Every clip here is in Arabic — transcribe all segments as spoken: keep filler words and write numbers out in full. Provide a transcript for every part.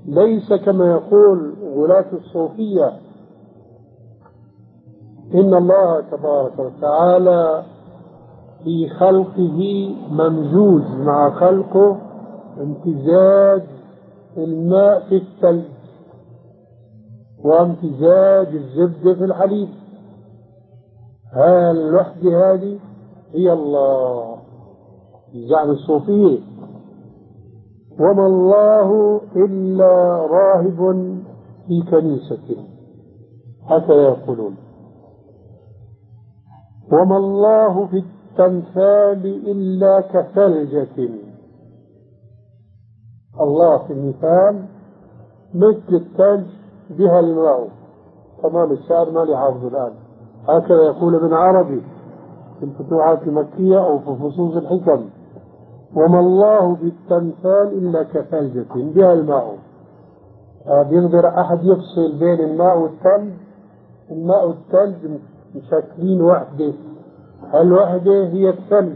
ليس كما يقول غلاة الصوفية إن الله تبارك وتعالى في خلقه ممزوج مع خلقه امتزاج الماء في الثلج وامتزاج الزبدة في الحليب. هذه الوحدة هذه هي الله زعم الصوفية. وما الله إلا راهب في كنيسة، هكذا يقولون. وما الله في التمثال إلا كثلجة. الله في المثال مثل الثلج بها الماء. تمام. الشعر ما لي حافظ الآن. هكذا يقول ابن عربي في الفتوحات المكية أو في فصوص الحكم. وما الله بالتمثال إلا كثلجة بها الماء. بيقدر أحد يفصل بين الماء والثلج؟ الماء والثلج مشكلين وحدة، الوحدة هي الثلج.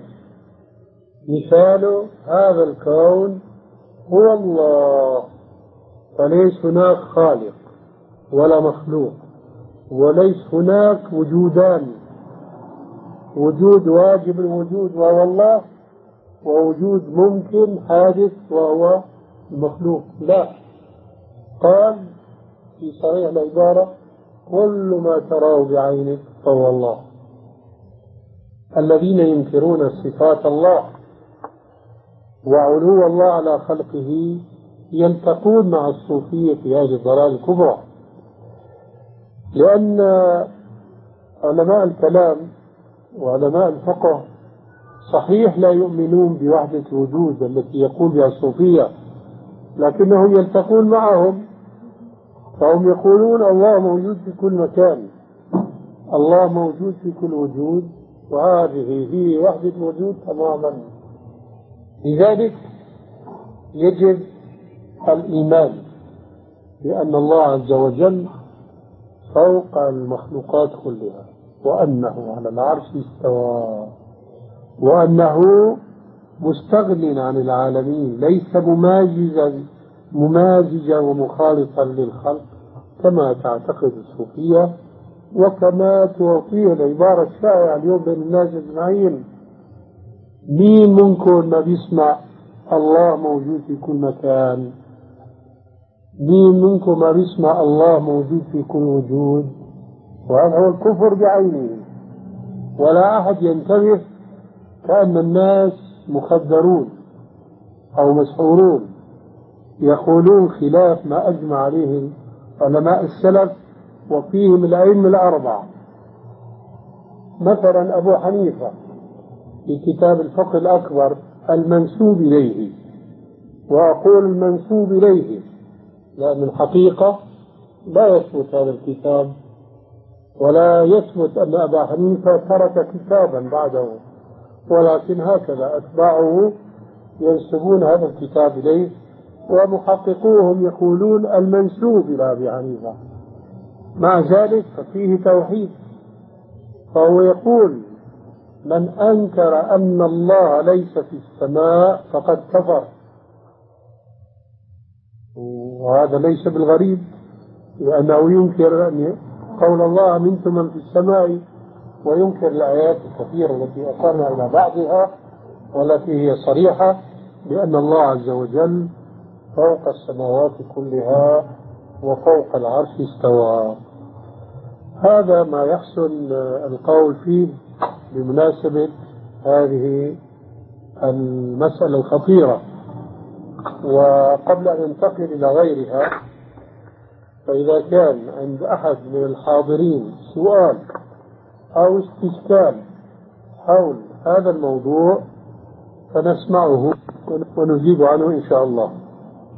مثال هذا الكون هو الله، فليس هناك خالق ولا مخلوق، وليس هناك وجودان، وجود واجب الوجود وهو الله، ووجود ممكن حادث وهو المخلوق. لا، قال في صريح العبارة كل ما تراه بعينك فهو الله. الذين ينكرون صفات الله وعلو الله على خلقه يلتقون مع الصوفية في هذه الضلال الكبرى، لأن علماء الكلام وعلماء الفقه صحيح لا يؤمنون بوحدة الوجود التي يقول بها الصوفية، لكنهم يلتقون معهم فهم يقولون الله موجود في كل مكان، الله موجود في كل وجود، وهذه هي وحدة الوجود تماما. لذلك يجب الإيمان بأن الله عز وجل فوق المخلوقات كلها، وأنه على العرش استوى، وأنه مستغن عن العالمين، ليس مماجزا ممازجا ومخالطا للخلق كما تعتقد الصوفية وكما تعطيه العبارة الشائعة اليوم بين الناس أجمعين. مين منكم ما بيسمع الله موجود في كل مكان؟ مين منكم ما بيسمع الله موجود في كل وجود؟ وهذا هو الكفر بعينه. ولا أحد ينتبه، كأن الناس مخدرون أو مسحورون يقولون خلاف ما أجمع عليه علماء السلف وفيهم الأئمة الأربعة. مثلا أبو حنيفة في كتاب الفقه الأكبر المنسوب إليه، وأقول المنسوب إليه لأن الحقيقة لا يثبت هذا الكتاب، ولا يثبت أن أبا حنيفة ترك كتابا بعده، ولكن هكذا أتباعه ينسبون هذا الكتاب إليه، ومحققوهم يقولون المنسوب إلى أبي حنيفة. مع ذلك ففيه توحيد، فهو يقول من أنكر أن الله ليس في السماء فقد كفر. وهذا ليس بالغريب، لأنه ينكر أن قول الله أمنتم من في السماء، وينكر الآيات الكثيرة التي أشرنا إلى بعضها والتي هي صريحة بأن الله عز وجل فوق السماوات كلها وفوق العرش استوى. هذا ما يحسن القول فيه بمناسبة هذه المسألة الخطيرة. وقبل أن ننتقل إلى غيرها، فإذا كان عند أحد من الحاضرين سؤال أو استشكال حول هذا الموضوع فنسمعه ونجيب عنه إن شاء الله.